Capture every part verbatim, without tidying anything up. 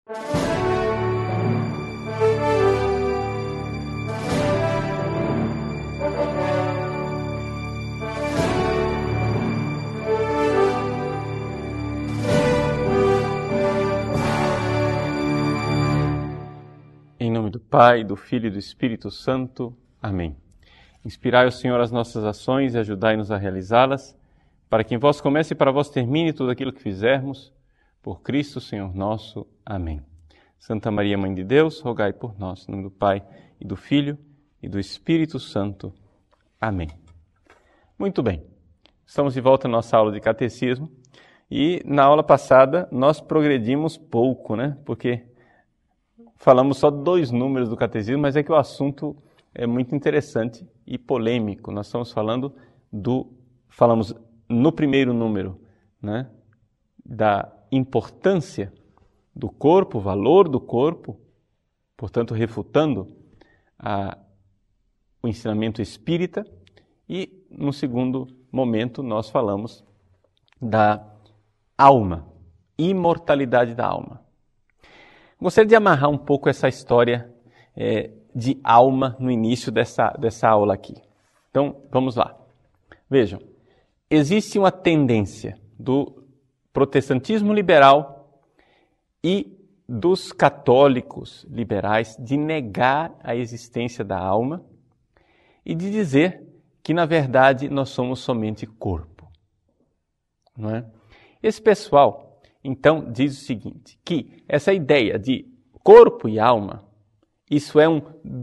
Em nome do Pai, do Filho e do Espírito Santo. Amém. Inspirai o Senhor as nossas ações e ajudai-nos a realizá-las, para que em vós comece e para vós termine tudo aquilo que fizermos. Por Cristo, Senhor nosso. Amém. Santa Maria, Mãe de Deus, rogai por nós. Em nome do Pai, e do Filho, e do Espírito Santo. Amém. Muito bem. Estamos de volta à nossa aula de Catecismo. E na aula passada nós progredimos pouco, né? Porque falamos só dois números do Catecismo, mas é que o assunto é muito interessante e polêmico. Nós estamos falando do... Falamos no primeiro número, né? Da importância do corpo, o valor do corpo, portanto, refutando a, o ensinamento espírita. E, no segundo momento, nós falamos da alma, imortalidade da alma. Gostaria de amarrar um pouco essa história é, de alma no início dessa, dessa aula aqui. Então, vamos lá. Vejam, existe uma tendência do protestantismo liberal e dos católicos liberais de negar a existência da alma e de dizer que, na verdade, nós somos somente corpo. Não é? Esse pessoal... Então, diz o seguinte, que essa ideia de corpo e alma, isso é um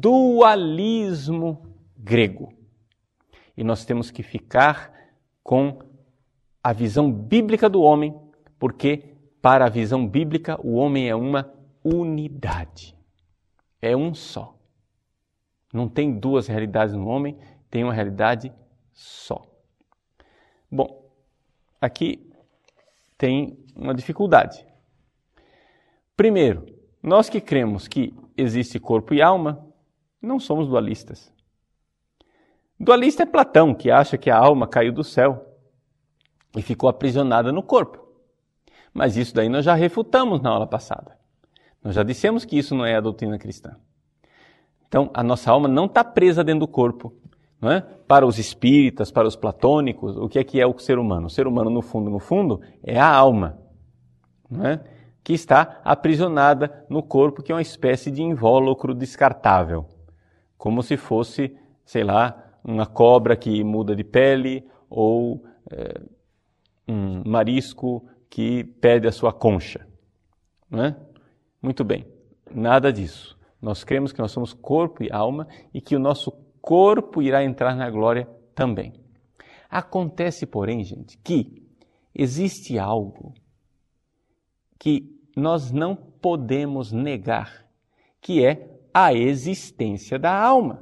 dualismo grego. E nós temos que ficar com a visão bíblica do homem, porque para a visão bíblica o homem é uma unidade. É um só. Não tem duas realidades no homem, tem uma realidade só. Bom, aqui tem uma dificuldade. Primeiro, nós que cremos que existe corpo e alma, não somos dualistas. Dualista é Platão, que acha que a alma caiu do céu e ficou aprisionada no corpo. Mas isso daí nós já refutamos na aula passada. Nós já dissemos que isso não é a doutrina cristã. Então, a nossa alma não está presa dentro do corpo. Não é? Para os espíritas, para os platônicos, o que é que é o ser humano? O ser humano, no fundo, no fundo, é a alma, não é? Que está aprisionada no corpo, que é uma espécie de invólucro descartável. Como se fosse, sei lá, uma cobra que muda de pele ou é, um marisco que perde a sua concha. Não é? Muito bem, nada disso. Nós cremos que nós somos corpo e alma e que o nosso corpo irá entrar na glória também. Acontece, porém, gente, que existe algo que nós não podemos negar, que é a existência da alma.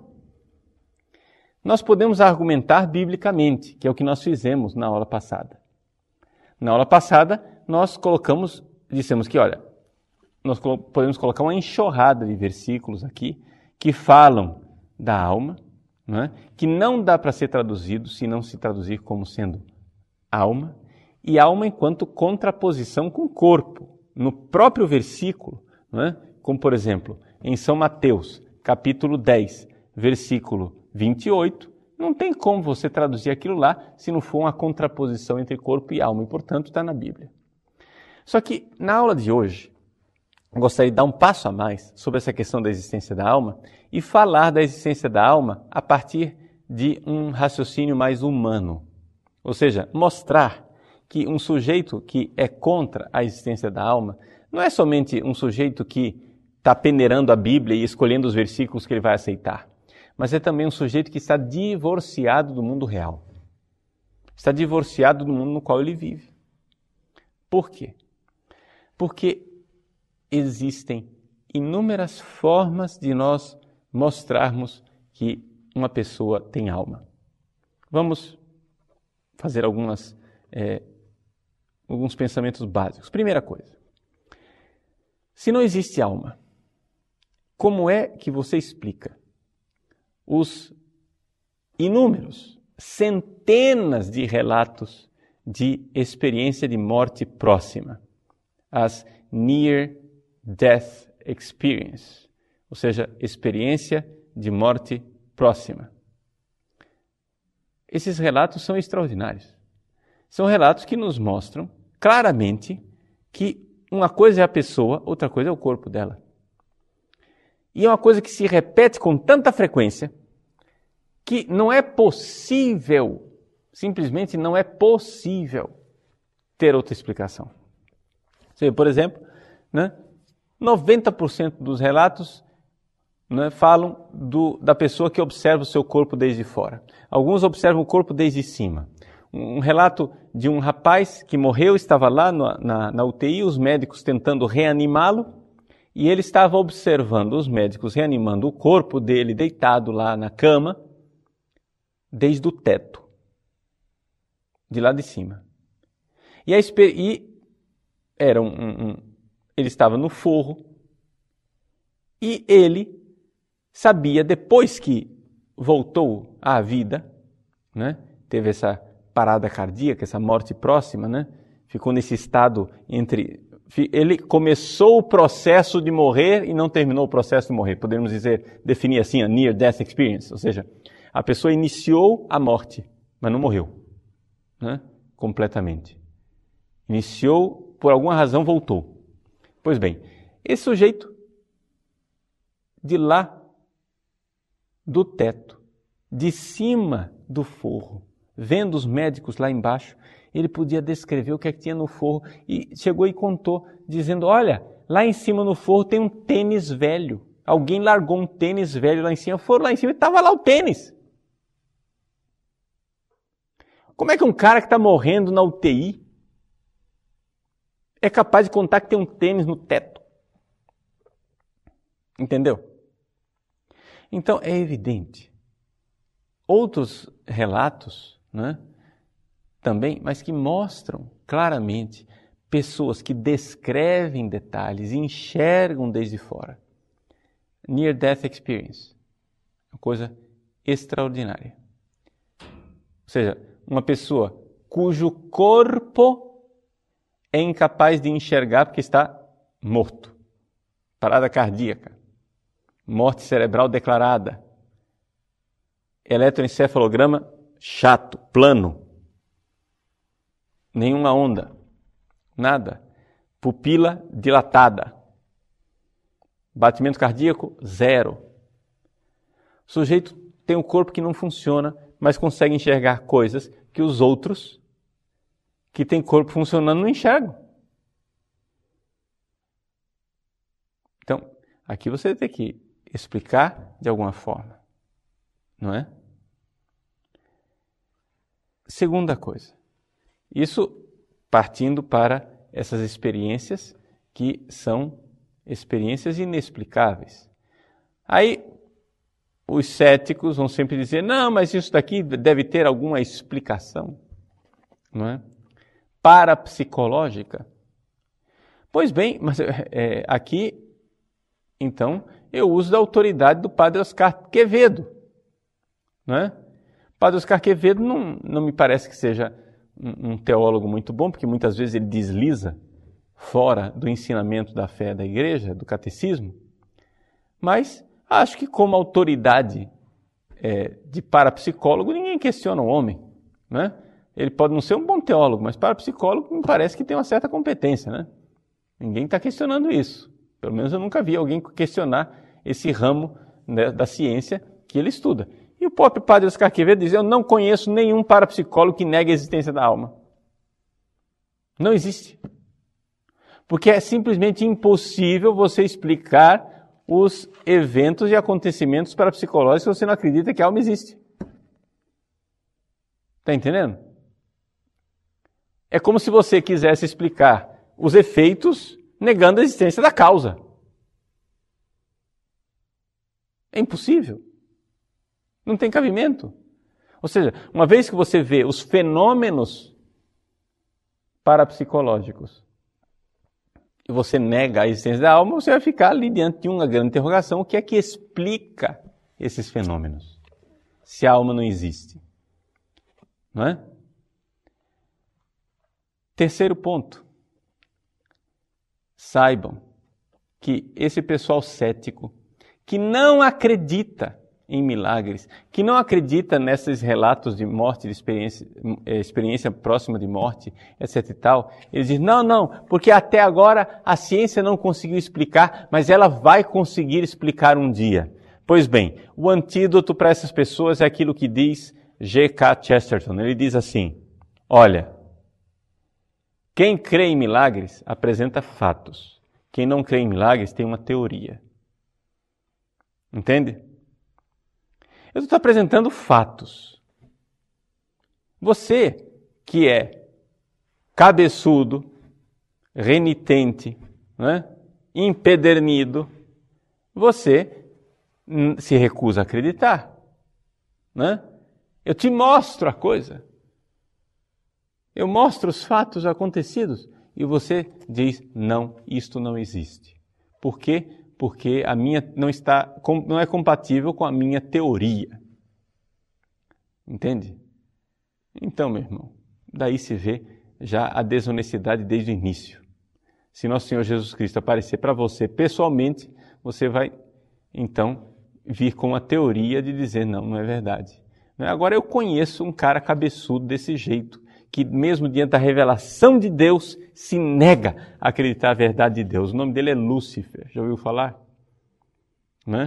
Nós podemos argumentar biblicamente, que é o que nós fizemos na aula passada. Na aula passada, nós colocamos, dissemos que, olha, nós podemos colocar uma enxurrada de versículos aqui que falam da alma, não é? Que não dá para ser traduzido se não se traduzir como sendo alma, e alma enquanto contraposição com corpo. No próprio versículo, não é? Como por exemplo, em São Mateus, capítulo dez, versículo vinte e oito, não tem como você traduzir aquilo lá se não for uma contraposição entre corpo e alma, e portanto está na Bíblia. Só que na aula de hoje, eu gostaria de dar um passo a mais sobre essa questão da existência da alma e falar da existência da alma a partir de um raciocínio mais humano. Ou seja, mostrar que um sujeito que é contra a existência da alma não é somente um sujeito que está peneirando a Bíblia e escolhendo os versículos que ele vai aceitar, mas é também um sujeito que está divorciado do mundo real. Está divorciado do mundo no qual ele vive. Por quê? Porque existem inúmeras formas de nós mostrarmos que uma pessoa tem alma. Vamos fazer algumas, é, alguns pensamentos básicos. Primeira coisa, se não existe alma, como é que você explica os inúmeros, centenas de relatos de experiência de morte próxima, as near Death Experience, ou seja, experiência de morte próxima. Esses relatos são extraordinários. São relatos que nos mostram claramente que uma coisa é a pessoa, outra coisa é o corpo dela. E é uma coisa que se repete com tanta frequência que não é possível, simplesmente não é possível ter outra explicação. Você vê, por exemplo, né, noventa por cento dos relatos, né, falam do, da pessoa que observa o seu corpo desde fora. Alguns observam o corpo desde cima. Um relato de um rapaz que morreu, estava lá na, na, na U T I, os médicos tentando reanimá-lo, e ele estava observando os médicos reanimando o corpo dele deitado lá na cama, desde o teto, de lá de cima. E, a, e era um, um, um, ele estava no forro, e ele sabia, depois que voltou à vida, né, teve essa parada cardíaca, essa morte próxima, né, ficou nesse estado entre... Ele começou o processo de morrer e não terminou o processo de morrer. Podemos dizer, definir assim, a Near Death Experience. Ou seja, a pessoa iniciou a morte, mas não morreu, né, completamente. Iniciou, por alguma razão voltou. Pois bem, esse sujeito de lá do teto, de cima do forro, vendo os médicos lá embaixo, ele podia descrever o que é que tinha no forro e chegou e contou, dizendo, olha, lá em cima no forro tem um tênis velho. Alguém largou um tênis velho lá em cima, foram lá em cima e estava lá o tênis. Como é que um cara que está morrendo na U T I é capaz de contar que tem um tênis no teto? Entendeu? Então, é evidente. Outros relatos, né, também, mas que mostram claramente pessoas que descrevem detalhes, enxergam desde fora. Near Death Experience. Uma coisa extraordinária. Ou seja, uma pessoa cujo corpo é incapaz de enxergar porque está morto. Parada cardíaca. Morte cerebral declarada. Eletroencefalograma chato, plano. Nenhuma onda. Nada. Pupila dilatada. Batimento cardíaco, zero. O sujeito tem um corpo que não funciona, mas consegue enxergar coisas que os outros que têm corpo funcionando não enxergam. Então, aqui você tem que explicar de alguma forma, não é? Segunda coisa, isso partindo para essas experiências que são experiências inexplicáveis. Aí, os céticos vão sempre dizer, não, mas isso daqui deve ter alguma explicação, não é? Parapsicológica. Pois bem, mas é, aqui, então, eu uso da autoridade do Padre Oscar Quevedo, não é? O Padre Oscar Quevedo não, não me parece que seja um, um teólogo muito bom, porque muitas vezes ele desliza fora do ensinamento da fé da igreja, do catecismo, mas acho que como autoridade é, de parapsicólogo, ninguém questiona o homem, né? Ele pode não ser um bom teólogo, mas parapsicólogo me parece que tem uma certa competência, né? Ninguém está questionando isso. Pelo menos eu nunca vi alguém questionar esse ramo, né, da ciência que ele estuda. E o próprio Padre Oscar Quevedo diz, eu não conheço nenhum parapsicólogo que negue a existência da alma. Não existe. Porque é simplesmente impossível você explicar os eventos e acontecimentos parapsicológicos se você não acredita que a alma existe. Está entendendo? É como se você quisesse explicar os efeitos negando a existência da causa. É impossível. Não tem cabimento. Ou seja, uma vez que você vê os fenômenos parapsicológicos e você nega a existência da alma, você vai ficar ali diante de uma grande interrogação. O que é que explica esses fenômenos? Se a alma não existe. Não é? Terceiro ponto. Saibam que esse pessoal cético, que não acredita em milagres, que não acredita nesses relatos de morte, de experiência, experiência próxima de morte, etc e tal, eles dizem, não, não, porque até agora a ciência não conseguiu explicar, mas ela vai conseguir explicar um dia. Pois bem, o antídoto para essas pessoas é aquilo que diz G K Chesterton. Ele diz assim, olha, quem crê em milagres apresenta fatos. Quem não crê em milagres tem uma teoria. Entende? Eu estou apresentando fatos. Você, que é cabeçudo, renitente, né, empedernido, você se recusa a acreditar. Né? Eu te mostro a coisa. Eu mostro os fatos acontecidos e você diz, não, isto não existe. Por quê? Porque a minha não está, não é compatível com a minha teoria. Entende? Então, meu irmão, daí se vê já a desonestidade desde o início. Se nosso Senhor Jesus Cristo aparecer para você pessoalmente, você vai, então, vir com a teoria de dizer, não, não é verdade. Agora eu conheço um cara cabeçudo desse jeito, que mesmo diante da revelação de Deus, se nega a acreditar a verdade de Deus. O nome dele é Lúcifer. Já ouviu falar? Né?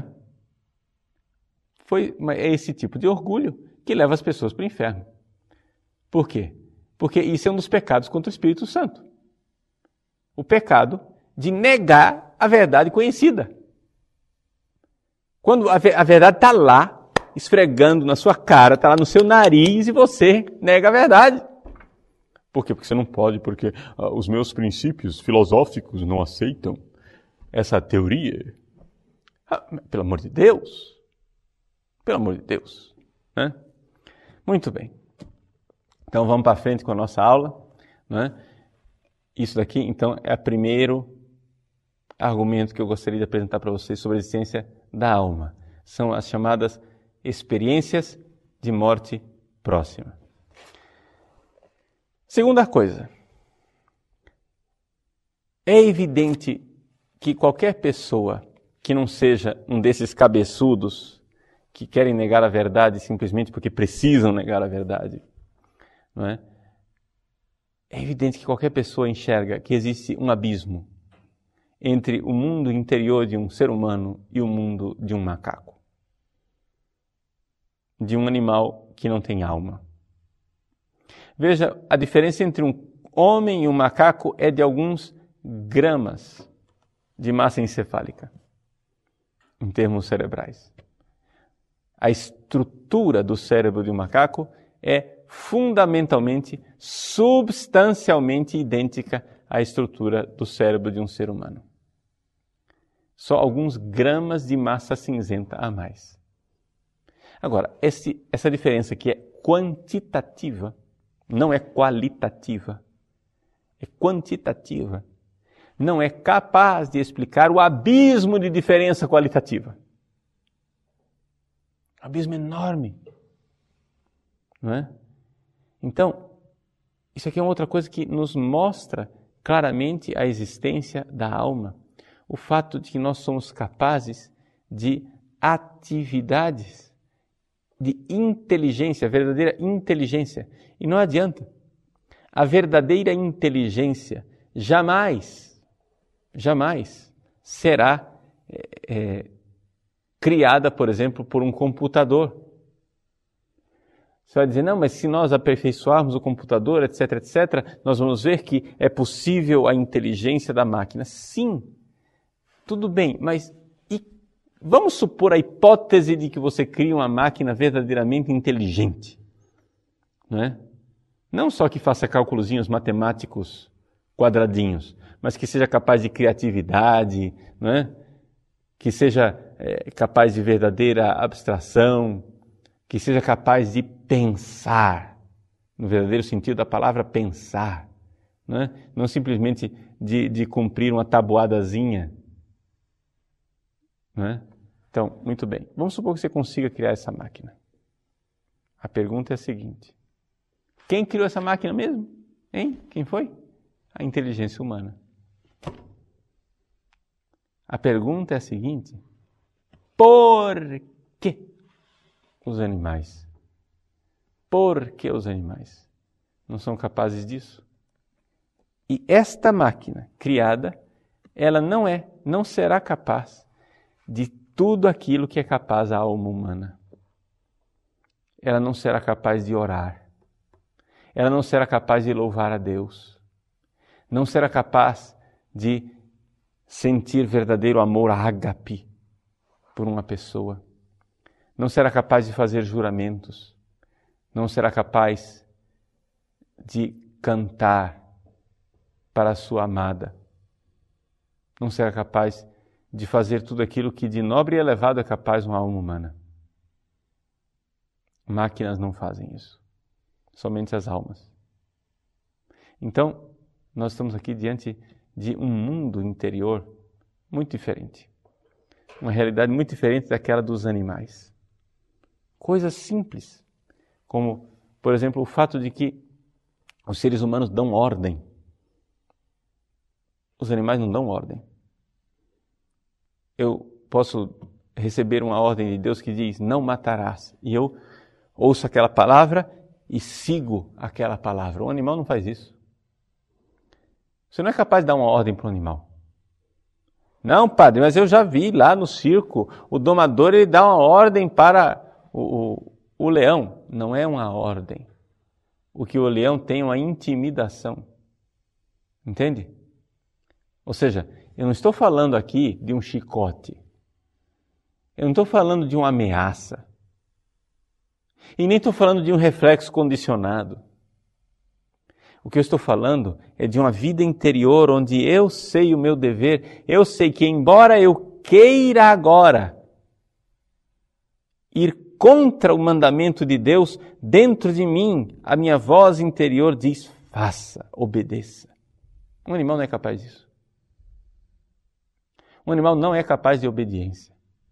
Foi, é esse tipo de orgulho que leva as pessoas para o inferno. Por quê? Porque isso é um dos pecados contra o Espírito Santo. O pecado de negar a verdade conhecida. Quando a verdade está lá, esfregando na sua cara, está lá no seu nariz e você nega a verdade. Por quê? Porque você não pode, porque uh, os meus princípios filosóficos não aceitam essa teoria. Ah, pelo amor de Deus. Pelo amor de Deus. Né? Muito bem. Então vamos para frente com a nossa aula. Né? Isso daqui, então, é o primeiro argumento que eu gostaria de apresentar para vocês sobre a existência da alma. São as chamadas experiências de morte próxima. Segunda coisa, é evidente que qualquer pessoa que não seja um desses cabeçudos que querem negar a verdade simplesmente porque precisam negar a verdade, não é? É evidente que qualquer pessoa enxerga que existe um abismo entre o mundo interior de um ser humano e o mundo de um macaco, de um animal que não tem alma. Veja, a diferença entre um homem e um macaco é de alguns gramas de massa encefálica, em termos cerebrais. A estrutura do cérebro de um macaco é fundamentalmente, substancialmente idêntica à estrutura do cérebro de um ser humano. Só alguns gramas de massa cinzenta a mais. Agora, esse, essa diferença que é quantitativa, não é qualitativa, é quantitativa, não é capaz de explicar o abismo de diferença qualitativa. Abismo enorme. Não é? Então, isso aqui é uma outra coisa que nos mostra claramente a existência da alma. O fato de que nós somos capazes de atividades de inteligência, verdadeira inteligência. E não adianta. A verdadeira inteligência jamais, jamais será é, é, criada, por exemplo, por um computador. Você vai dizer, não, mas se nós aperfeiçoarmos o computador, etc, etcétera, nós vamos ver que é possível a inteligência da máquina. Sim, tudo bem, mas e vamos supor a hipótese de que você cria uma máquina verdadeiramente inteligente. Não é? Não só que faça cálculozinhos matemáticos quadradinhos, mas que seja capaz de criatividade, não é? Que seja é, capaz de verdadeira abstração, que seja capaz de pensar, no verdadeiro sentido da palavra pensar, não é? Não simplesmente de, de cumprir uma tabuadazinha. Não é? Então, muito bem, vamos supor que você consiga criar essa máquina. A pergunta é a seguinte: quem criou essa máquina mesmo? Hein? Quem foi? A inteligência humana. A pergunta é a seguinte: por que os animais? Por que os animais não são capazes disso? E esta máquina criada, ela não é, não será capaz de tudo aquilo que é capaz a alma humana. Ela não será capaz de orar. Ela não será capaz de louvar a Deus. Não será capaz de sentir verdadeiro amor ágape por uma pessoa. Não será capaz de fazer juramentos. Não será capaz de cantar para a sua amada. Não será capaz de fazer tudo aquilo que de nobre e elevado é capaz uma alma humana. Máquinas não fazem isso. Somente as almas. Então, nós estamos aqui diante de um mundo interior muito diferente. Uma realidade muito diferente daquela dos animais. Coisas simples, como, por exemplo, o fato de que os seres humanos dão ordem. Os animais não dão ordem. Eu posso receber uma ordem de Deus que diz, não matarás. E eu ouço aquela palavra e sigo aquela palavra. O animal não faz isso. Você não é capaz de dar uma ordem para o animal. Não, padre, mas eu já vi lá no circo, o domador ele dá uma ordem para o, o, o leão. Não é uma ordem. O que o leão tem é uma intimidação. Entende? Ou seja, eu não estou falando aqui de um chicote. Eu não estou falando de uma ameaça. E nem estou falando de um reflexo condicionado. O que eu estou falando é de uma vida interior onde eu sei o meu dever, eu sei que embora eu queira agora ir contra o mandamento de Deus, dentro de mim, a minha voz interior diz, faça, obedeça. Um animal não é capaz disso. Um animal não é capaz de obediência.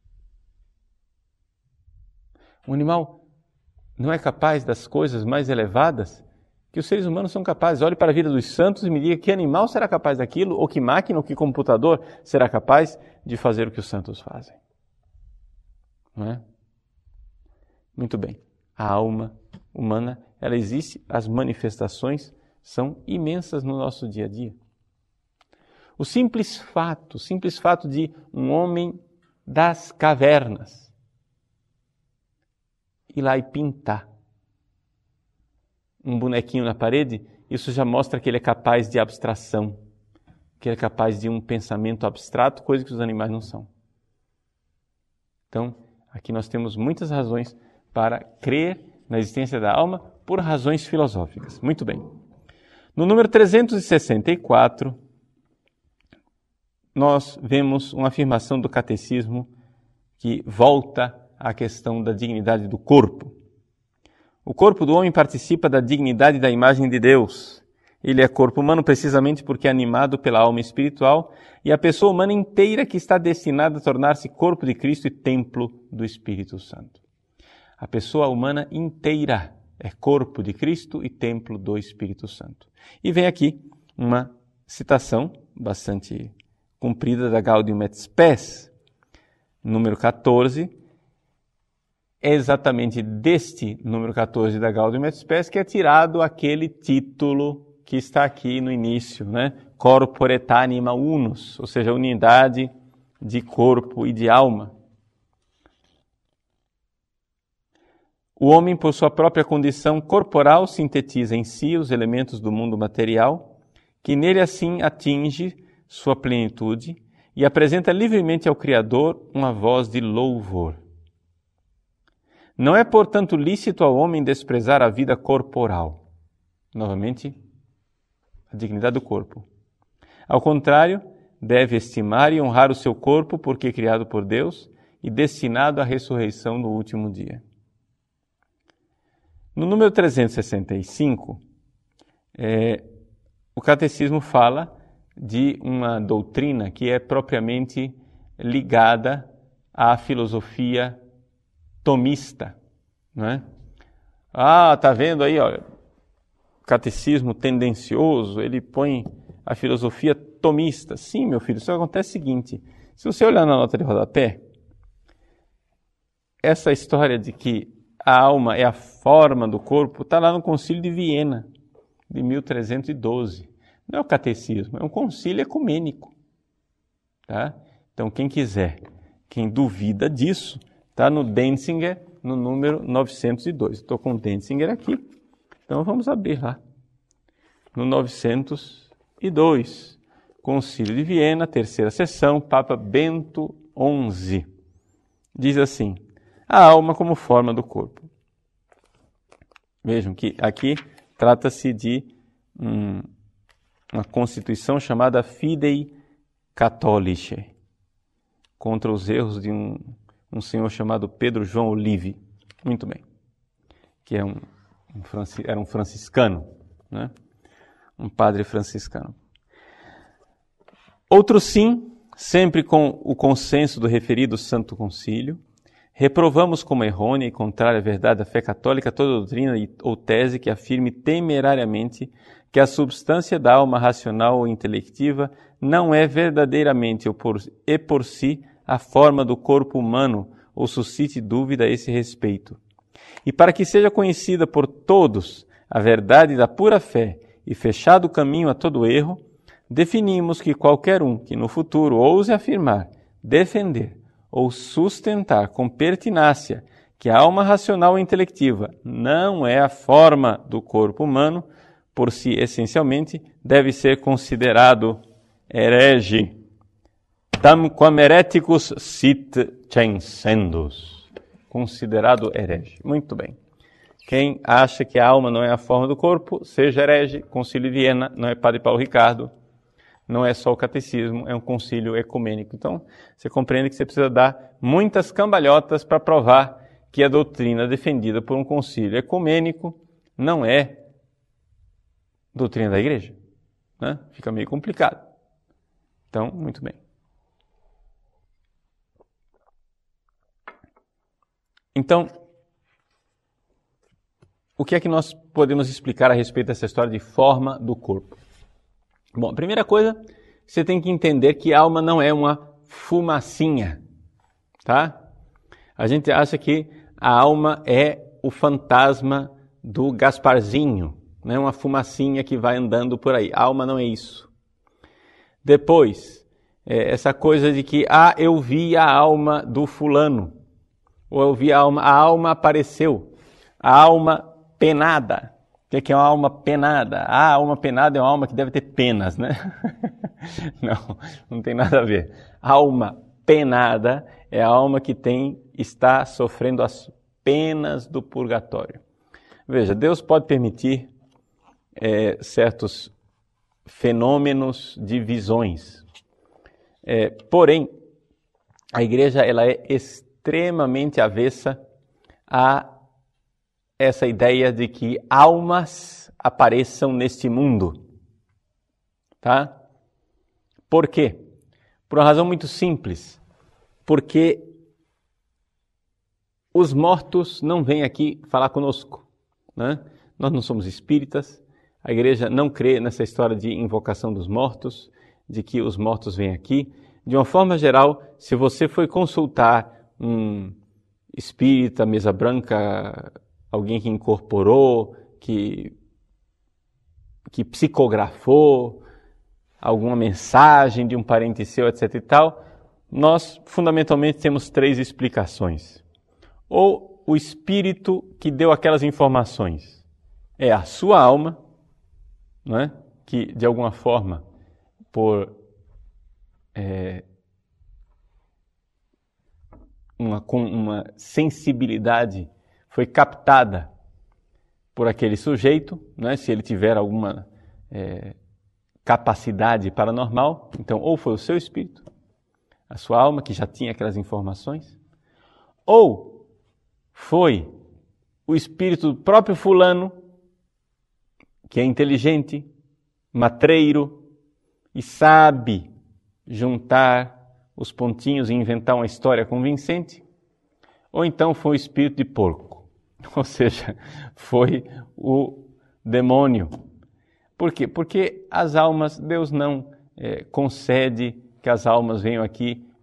Um animal não é capaz das coisas mais elevadas que os seres humanos são capazes. Olhe para a vida dos santos e me diga que animal será capaz daquilo, ou que máquina, ou que computador será capaz de fazer o que os santos fazem. Não é? Muito bem. A alma humana, ela existe, as manifestações são imensas no nosso dia a dia. O simples fato, o simples fato de um homem das cavernas ir lá e pintar um bonequinho na parede, isso já mostra que ele é capaz de abstração, que ele é capaz de um pensamento abstrato, coisa que os animais não são. Então, aqui nós temos muitas razões para crer na existência da alma por razões filosóficas. Muito bem. No número trezentos e sessenta e quatro, nós vemos uma afirmação do catecismo que volta à questão da dignidade do corpo. O corpo do homem participa da dignidade da imagem de Deus. Ele é corpo humano precisamente porque é animado pela alma espiritual e a pessoa humana inteira que está destinada a tornar-se corpo de Cristo e templo do Espírito Santo. A pessoa humana inteira é corpo de Cristo e templo do Espírito Santo. E vem aqui uma citação bastante comprida da Gaudium et Spes, número catorze. É exatamente deste número catorze da Gaudium et Spes que é tirado aquele título que está aqui no início, né? Corpore et anima unus, ou seja, unidade de corpo e de alma. O homem, por sua própria condição corporal, sintetiza em si os elementos do mundo material, que nele assim atinge sua plenitude e apresenta livremente ao Criador uma voz de louvor. Não é, portanto, lícito ao homem desprezar a vida corporal. Novamente, a dignidade do corpo. Ao contrário, deve estimar e honrar o seu corpo porque é criado por Deus e destinado à ressurreição no último dia. No número trezentos e sessenta e cinco, é, o catecismo fala de uma doutrina que é propriamente ligada à filosofia tomista, não é? Ah, tá vendo aí, ó, catecismo tendencioso, ele põe a filosofia tomista. Sim, meu filho, isso acontece o seguinte, Se você olhar na nota de rodapé, essa história de que a alma é a forma do corpo está lá no Concílio de Viena, de mil trezentos e doze. Não é o catecismo, é um concílio ecumênico. Tá? Então, quem quiser, quem duvida disso, está no Denzinger, no número novecentos e dois. Estou com o Denzinger aqui, então vamos abrir lá. No novecentos e dois, Concílio de Viena, terceira sessão, Papa Bento onze. Diz assim: a alma como forma do corpo. Vejam que aqui trata-se de um, uma constituição chamada Fidei Catholicae, contra os erros de um, um senhor chamado Pedro João Olive. Muito bem. Que é um, um franci, era um franciscano, né? Um padre franciscano. Outro sim, sempre com o consenso do referido Santo Concílio, reprovamos como errônea e contrária à verdade da fé católica toda doutrina ou tese que afirme temerariamente que a substância da alma racional ou intelectiva não é verdadeiramente ou por, e por si a forma do corpo humano ou suscite dúvida a esse respeito. E para que seja conhecida por todos a verdade da pura fé e fechado o caminho a todo erro, definimos que qualquer um que no futuro ouse afirmar, defender ou sustentar com pertinácia que a alma racional e intelectiva não é a forma do corpo humano, por si essencialmente, deve ser considerado herege. Tam quam hereticus sit censendus. Considerado herege. Muito bem. Quem acha que a alma não é a forma do corpo, seja herege. Concílio de Viena, não é Padre Paulo Ricardo. Não é só o catecismo, é um concílio ecumênico. Então, você compreende que você precisa dar muitas cambalhotas para provar que a doutrina defendida por um concílio ecumênico não é doutrina da igreja. Né? Fica meio complicado. Então, muito bem. Então, o que é que nós podemos explicar a respeito dessa história de forma do corpo? Bom, a primeira coisa, você tem que entender que a alma não é uma fumacinha, tá? A gente acha que a alma é o fantasma do Gasparzinho, né? Uma fumacinha que vai andando por aí. A alma não é isso. Depois, é essa coisa de que, ah, eu vi a alma do fulano, ou eu vi a alma, a alma apareceu, a alma penada. O que é uma alma penada? Ah, a alma penada é uma alma que deve ter penas, né? Não, não tem nada a ver. Alma penada é a alma que tem, está sofrendo as penas do purgatório. Veja, Deus pode permitir é, certos fenômenos de visões. É, porém, a igreja ela é extremamente avessa a essa ideia de que almas apareçam neste mundo. Tá? Por quê? Por uma razão muito simples. Porque os mortos não vêm aqui falar conosco. Né? Nós não somos espíritas. A igreja não crê nessa história de invocação dos mortos, de que os mortos vêm aqui. De uma forma geral, se você foi consultar um espírita, mesa branca, alguém que incorporou, que, que psicografou alguma mensagem de um parente seu, etc e tal, nós fundamentalmente temos três explicações. Ou o espírito que deu aquelas informações é a sua alma, não é? Que de alguma forma, por é, uma, com uma sensibilidade, foi captada por aquele sujeito, né? Se ele tiver alguma é, capacidade paranormal, então ou foi o seu espírito, a sua alma que já tinha aquelas informações, ou foi o espírito do próprio fulano, que é inteligente, matreiro e sabe juntar os pontinhos e inventar uma história convincente, ou então foi o espírito de porco. Ou seja, foi o demônio. Por quê? Porque as almas, Deus não é, concede que as almas venham aqui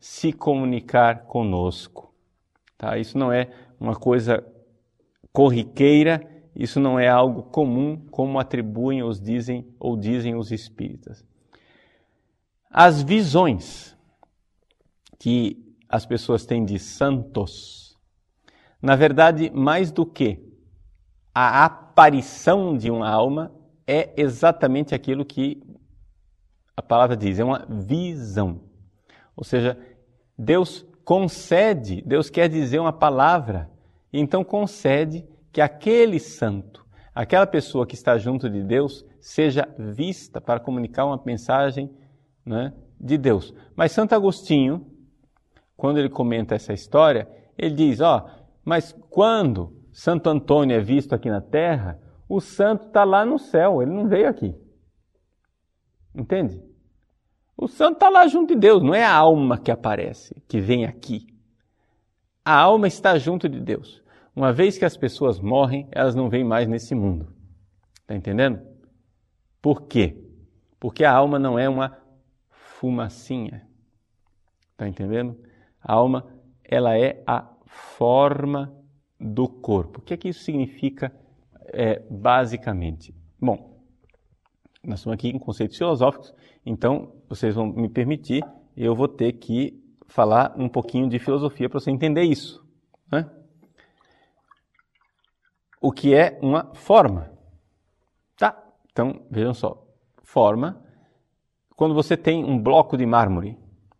se comunicar conosco. Tá? Isso não é uma coisa corriqueira, isso não é algo comum, como atribuem ou dizem, ou dizem os espíritas. As visões que as pessoas têm de santos, na verdade, mais do que a aparição de uma alma, é exatamente aquilo que a palavra diz, é uma visão. Ou seja, Deus concede, Deus quer dizer uma palavra, e então concede que aquele santo, aquela pessoa que está junto de Deus, seja vista para comunicar uma mensagem, né, de Deus. Mas Santo Agostinho, quando ele comenta essa história, ele diz, ó, mas quando Santo Antônio é visto aqui na Terra, o santo está lá no céu, ele não veio aqui. Entende? O santo está lá junto de Deus, não é a alma que aparece, que vem aqui. A alma está junto de Deus. Uma vez que as pessoas morrem, elas não vêm mais nesse mundo. Está entendendo? Por quê? Porque a alma não é uma fumacinha. Está entendendo? A alma, ela é a forma do corpo. O que é que isso significa, é, basicamente? Bom, nós estamos aqui em conceitos filosóficos, então vocês vão me permitir, eu vou ter que falar um pouquinho de filosofia para você entender isso, né? O que é uma forma? Tá, então vejam só, forma, quando você tem um bloco de mármore,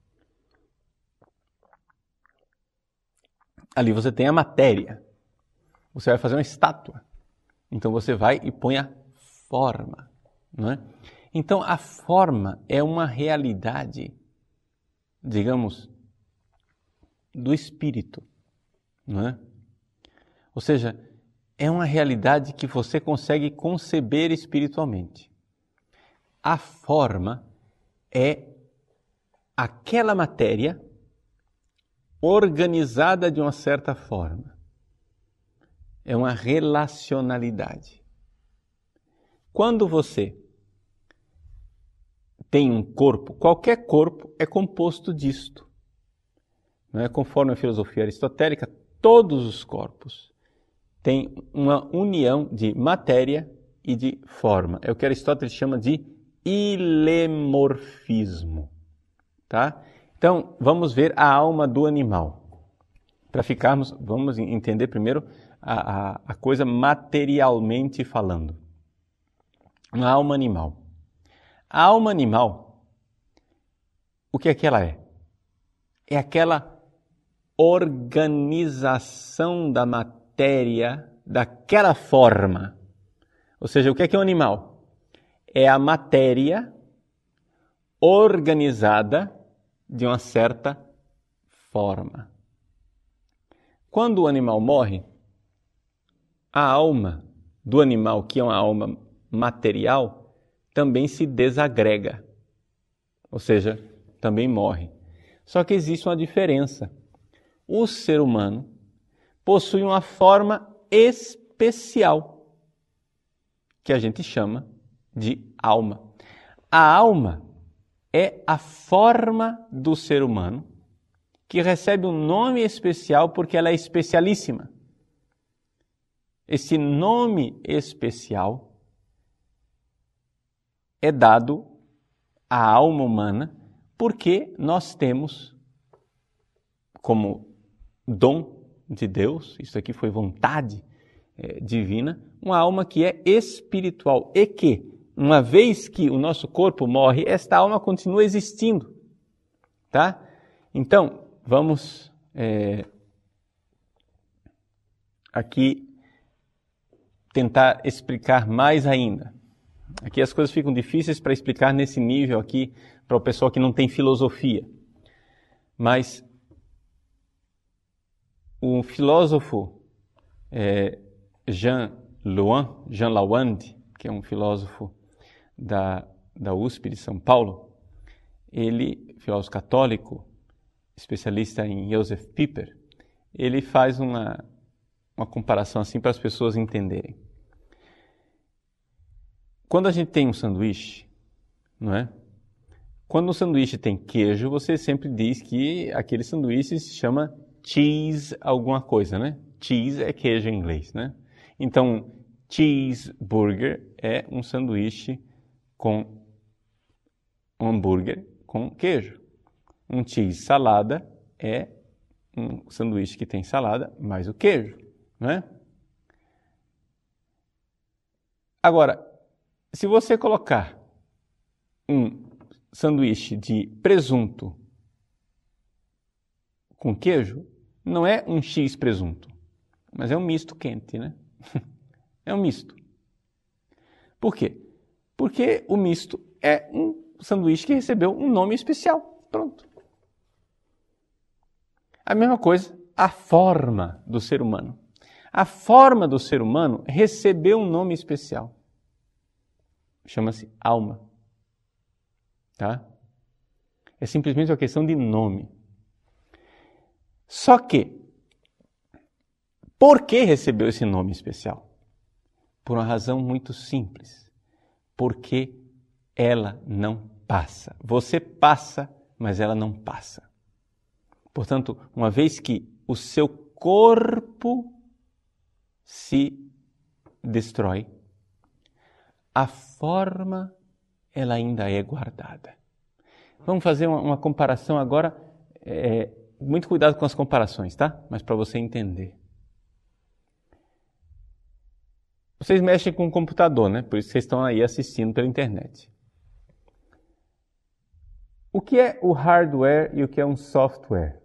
ali você tem a matéria, você vai fazer uma estátua, então você vai e põe a forma, não é? Então a forma é uma realidade, digamos, do espírito, não é? Ou seja, é uma realidade que você consegue conceber espiritualmente. A forma é aquela matéria organizada de uma certa forma. É uma relacionalidade. Quando você tem um corpo, qualquer corpo é composto disto. Não é? Conforme a filosofia aristotélica, todos os corpos têm uma união de matéria e de forma. É o que Aristóteles chama de ilemorfismo. Tá? Então, vamos ver a alma do animal. Para ficarmos, vamos entender primeiro a, a, a coisa materialmente falando. Uma alma animal. A alma animal, o que é que ela é? É aquela organização da matéria daquela forma. Ou seja, o que é que é um animal? É a matéria organizada de uma certa forma. Quando o animal morre, a alma do animal, que é uma alma material, também se desagrega, ou seja, também morre. Só que existe uma diferença. O ser humano possui uma forma especial, que a gente chama de alma. A alma é a forma do ser humano que recebe um nome especial porque ela é especialíssima. Esse nome especial é dado à alma humana porque nós temos, como dom de Deus, isso aqui foi vontade é, divina, uma alma que é espiritual e que, uma vez que o nosso corpo morre, esta alma continua existindo. Tá? Então, vamos é, aqui tentar explicar mais ainda. Aqui as coisas ficam difíceis para explicar nesse nível aqui para o pessoal que não tem filosofia. Mas o filósofo é, Jean Louan, Jean Louand, que é um filósofo da, da U S P de São Paulo, ele, filósofo católico, especialista em Joseph Pieper, ele faz uma, uma comparação assim para as pessoas entenderem. Quando a gente tem um sanduíche, não é? Quando um sanduíche tem queijo, você sempre diz que aquele sanduíche se chama cheese alguma coisa, né? Cheese é queijo em inglês, né? Então, cheeseburger é um sanduíche com um hambúrguer com queijo. Um cheese salada é um sanduíche que tem salada mais o queijo, né? Agora, se você colocar um sanduíche de presunto com queijo, não é um X presunto, mas é um misto quente, né? É um misto. Por quê? Porque o misto é um sanduíche que recebeu um nome especial. Pronto. A mesma coisa, a forma do ser humano. A forma do ser humano recebeu um nome especial. Chama-se alma. Tá? É simplesmente uma questão de nome. Só que, por que recebeu esse nome especial? Por uma razão muito simples. Porque ela não passa. Você passa, mas ela não passa. Portanto, uma vez que o seu corpo se destrói, a forma ela ainda é guardada. Vamos fazer uma, uma comparação agora. É, muito cuidado com as comparações, tá? Mas para você entender. Vocês mexem com o computador, né? Por isso vocês estão aí assistindo pela internet. O que é o hardware e o que é um software?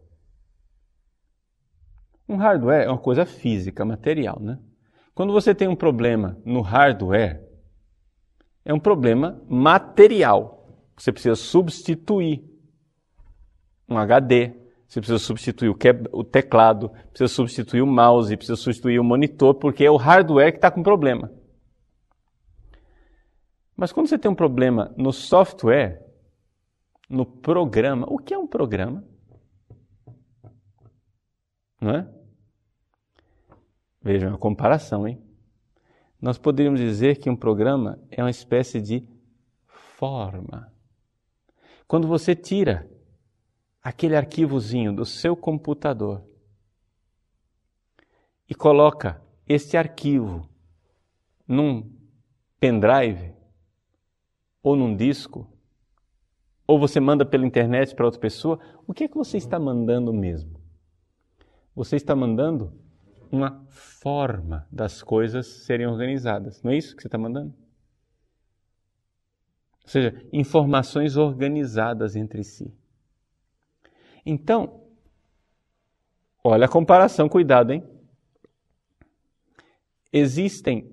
Um hardware é uma coisa física, material, né? Quando você tem um problema no hardware, é um problema material. Você precisa substituir um H D, você precisa substituir o, que... o teclado, precisa substituir o mouse, precisa substituir o monitor, porque é o hardware que está com problema. Mas quando você tem um problema no software, no programa, o que é um programa? Não é? Vejam a comparação, hein? Nós poderíamos dizer que um programa é uma espécie de forma. Quando você tira aquele arquivozinho do seu computador e coloca este arquivo num pendrive ou num disco, ou você manda pela internet para outra pessoa, o que é que você está mandando mesmo? Você está mandando uma forma das coisas serem organizadas. Não é isso que você está mandando? Ou seja, informações organizadas entre si. Então, olha a comparação, cuidado, hein? Existem,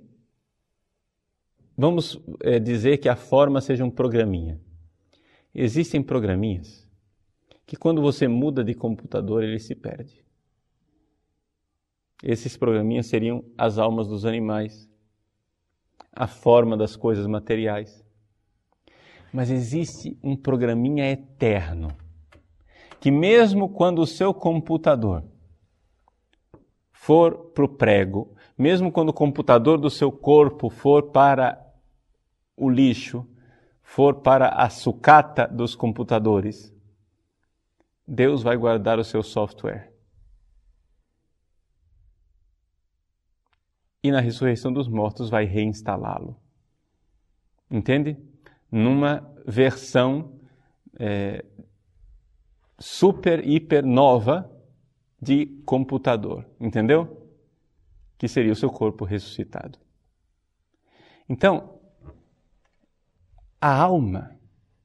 vamos é, dizer que a forma seja um programinha. Existem programinhas que quando você muda de computador, ele se perde. Esses programinhas seriam as almas dos animais, a forma das coisas materiais. Mas existe um programinha eterno, que mesmo quando o seu computador for para o prego, mesmo quando o computador do seu corpo for para o lixo, for para a sucata dos computadores, Deus vai guardar o seu software. E na ressurreição dos mortos vai reinstalá-lo. Entende? Numa versão é, super, hiper nova de computador. Entendeu? Que seria o seu corpo ressuscitado. Então, a alma,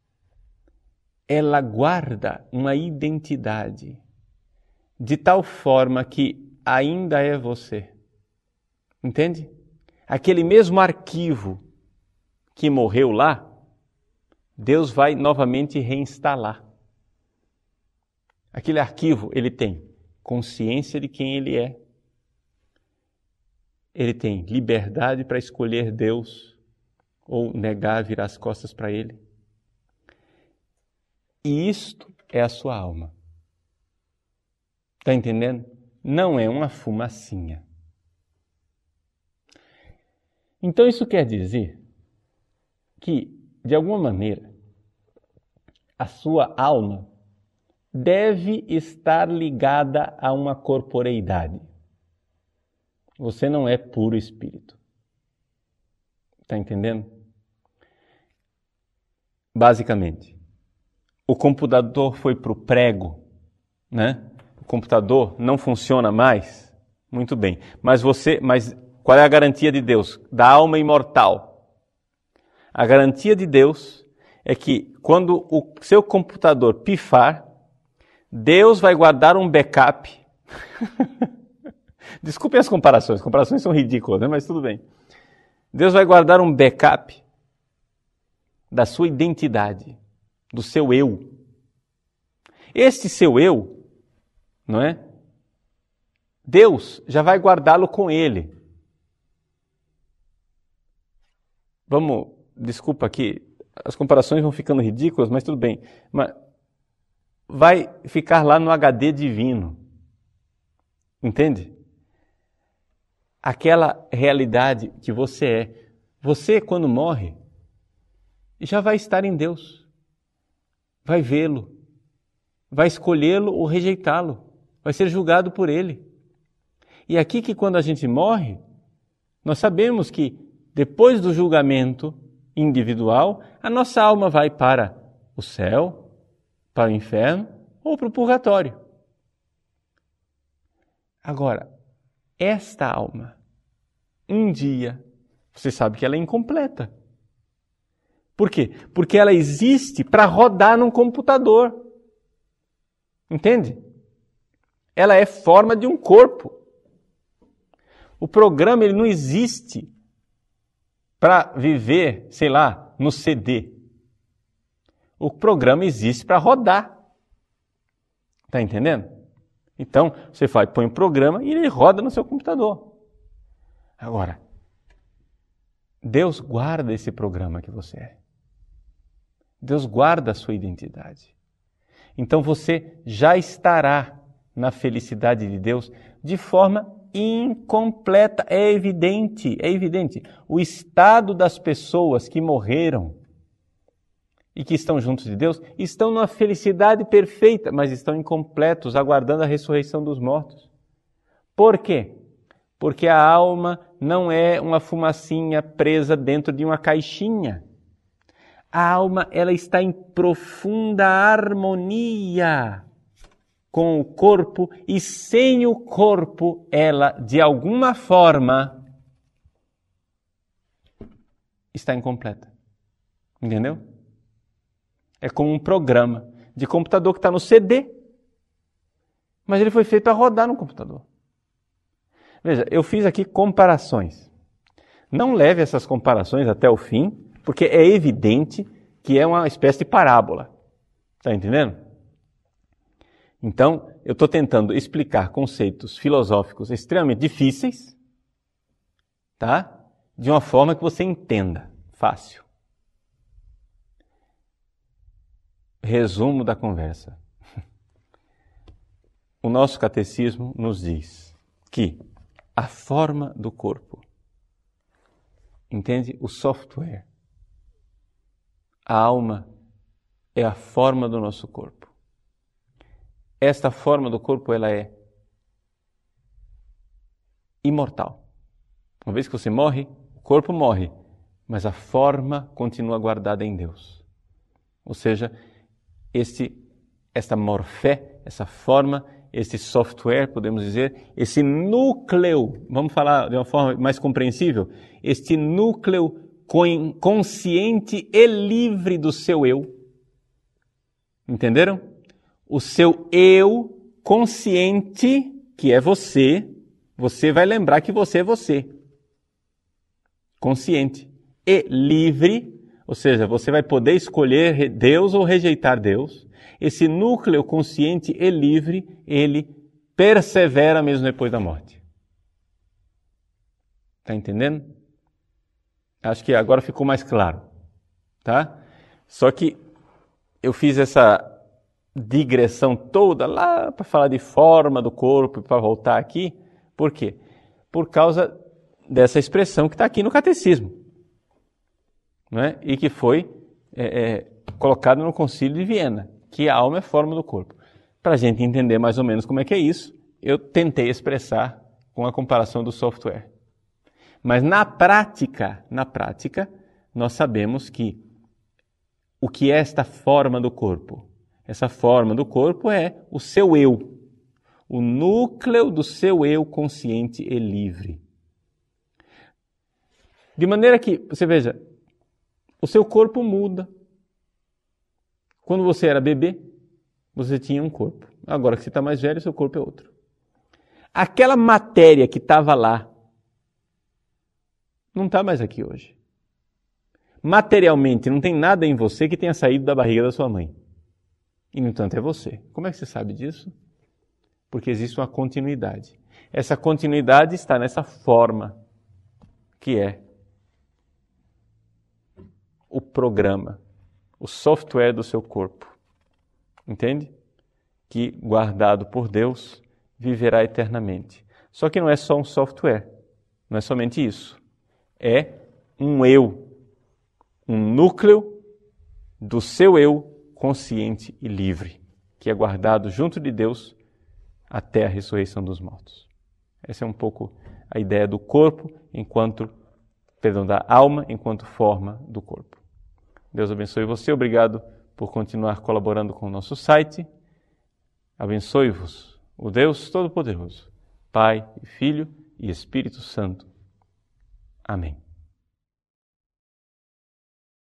ela guarda uma identidade de tal forma que ainda é você. Entende? Aquele mesmo arquivo que morreu lá, Deus vai novamente reinstalar. Aquele arquivo, ele tem consciência de quem ele é. Ele tem liberdade para escolher Deus ou negar, virar as costas para ele. E isto é a sua alma. Está entendendo? Não é uma fumacinha. Então isso quer dizer que, de alguma maneira, a sua alma deve estar ligada a uma corporeidade. Você não é puro espírito. Está entendendo? Basicamente, o computador foi para o prego, né? O computador não funciona mais. Muito bem. Mas você, mas qual é a garantia de Deus? Da alma imortal. A garantia de Deus é que quando o seu computador pifar, Deus vai guardar um backup. Desculpem as comparações, as comparações são ridículas, né? Mas tudo bem. Deus vai guardar um backup da sua identidade, do seu eu. Este seu eu, não é? Deus já vai guardá-lo com ele. Vamos, desculpa aqui, as comparações vão ficando ridículas, mas tudo bem. Mas vai ficar lá no H D divino. Entende? Aquela realidade que você é. Você, quando morre, já vai estar em Deus. Vai vê-lo. Vai escolhê-lo ou rejeitá-lo. Vai ser julgado por ele. E aqui que quando a gente morre, nós sabemos que depois do julgamento individual, a nossa alma vai para o céu, para o inferno ou para o purgatório. Agora, esta alma, um dia, você sabe que ela é incompleta. Por quê? Porque ela existe para rodar num computador. Entende? Ela é forma de um corpo. O programa ele não existe para viver, sei lá, no C D. O programa existe para rodar. Está entendendo? Então, você vai, põe um programa e ele roda no seu computador. Agora, Deus guarda esse programa que você é. Deus guarda a sua identidade. Então você já estará na felicidade de Deus de forma incompleta. É evidente, é evidente. O estado das pessoas que morreram e que estão juntos de Deus estão numa felicidade perfeita, mas estão incompletos, aguardando a ressurreição dos mortos. Por quê? Porque a alma não é uma fumacinha presa dentro de uma caixinha. A alma, ela está em profunda harmonia com o corpo e sem o corpo, ela, de alguma forma, está incompleta. Entendeu? É como um programa de computador que está no C D, mas ele foi feito para rodar no computador. Veja, eu fiz aqui comparações. Não leve essas comparações até o fim, porque é evidente que é uma espécie de parábola. Está entendendo? Então, eu estou tentando explicar conceitos filosóficos extremamente difíceis, tá? De uma forma que você entenda, fácil. Resumo da conversa. O nosso catecismo nos diz que a forma do corpo, entende? O software, a alma é a forma do nosso corpo. Esta forma do corpo, ela é imortal. Uma vez que você morre, o corpo morre, mas a forma continua guardada em Deus. Ou seja, este, esta morfé, essa forma, esse software, podemos dizer, esse núcleo, vamos falar de uma forma mais compreensível, este núcleo consciente e livre do seu eu. Entenderam? O seu eu consciente, que é você, você vai lembrar que você é você. Consciente. E livre, ou seja, você vai poder escolher Deus ou rejeitar Deus. Esse núcleo consciente e livre, ele persevera mesmo depois da morte. Está entendendo? Acho que agora ficou mais claro, tá? Só que eu fiz essa digressão toda lá para falar de forma do corpo, para voltar aqui. Por quê? Por causa dessa expressão que está aqui no catecismo, não é? E que foi é, é, colocado no Concílio de Viena, que a alma é a forma do corpo. Para a gente entender mais ou menos como é que é isso, eu tentei expressar com a comparação do software. Mas na prática, na prática, nós sabemos que o que é esta forma do corpo? Essa forma do corpo é o seu eu, o núcleo do seu eu consciente e livre. De maneira que, você veja, o seu corpo muda. Quando você era bebê, você tinha um corpo. Agora que você está mais velho, seu corpo é outro. Aquela matéria que estava lá, não está mais aqui hoje. Materialmente, não tem nada em você que tenha saído da barriga da sua mãe. E, no entanto, é você. Como é que você sabe disso? Porque existe uma continuidade. Essa continuidade está nessa forma, que é o programa, o software do seu corpo. Entende? Que, guardado por Deus, viverá eternamente. Só que não é só um software. Não é somente isso. É um eu. Um núcleo do seu eu consciente e livre, que é guardado junto de Deus até a ressurreição dos mortos. Essa é um pouco a ideia do corpo enquanto, perdão, da alma enquanto forma do corpo. Deus abençoe você. Obrigado por continuar colaborando com o nosso site. Abençoe-vos o Deus Todo-Poderoso, Pai, Filho e Espírito Santo. Amém.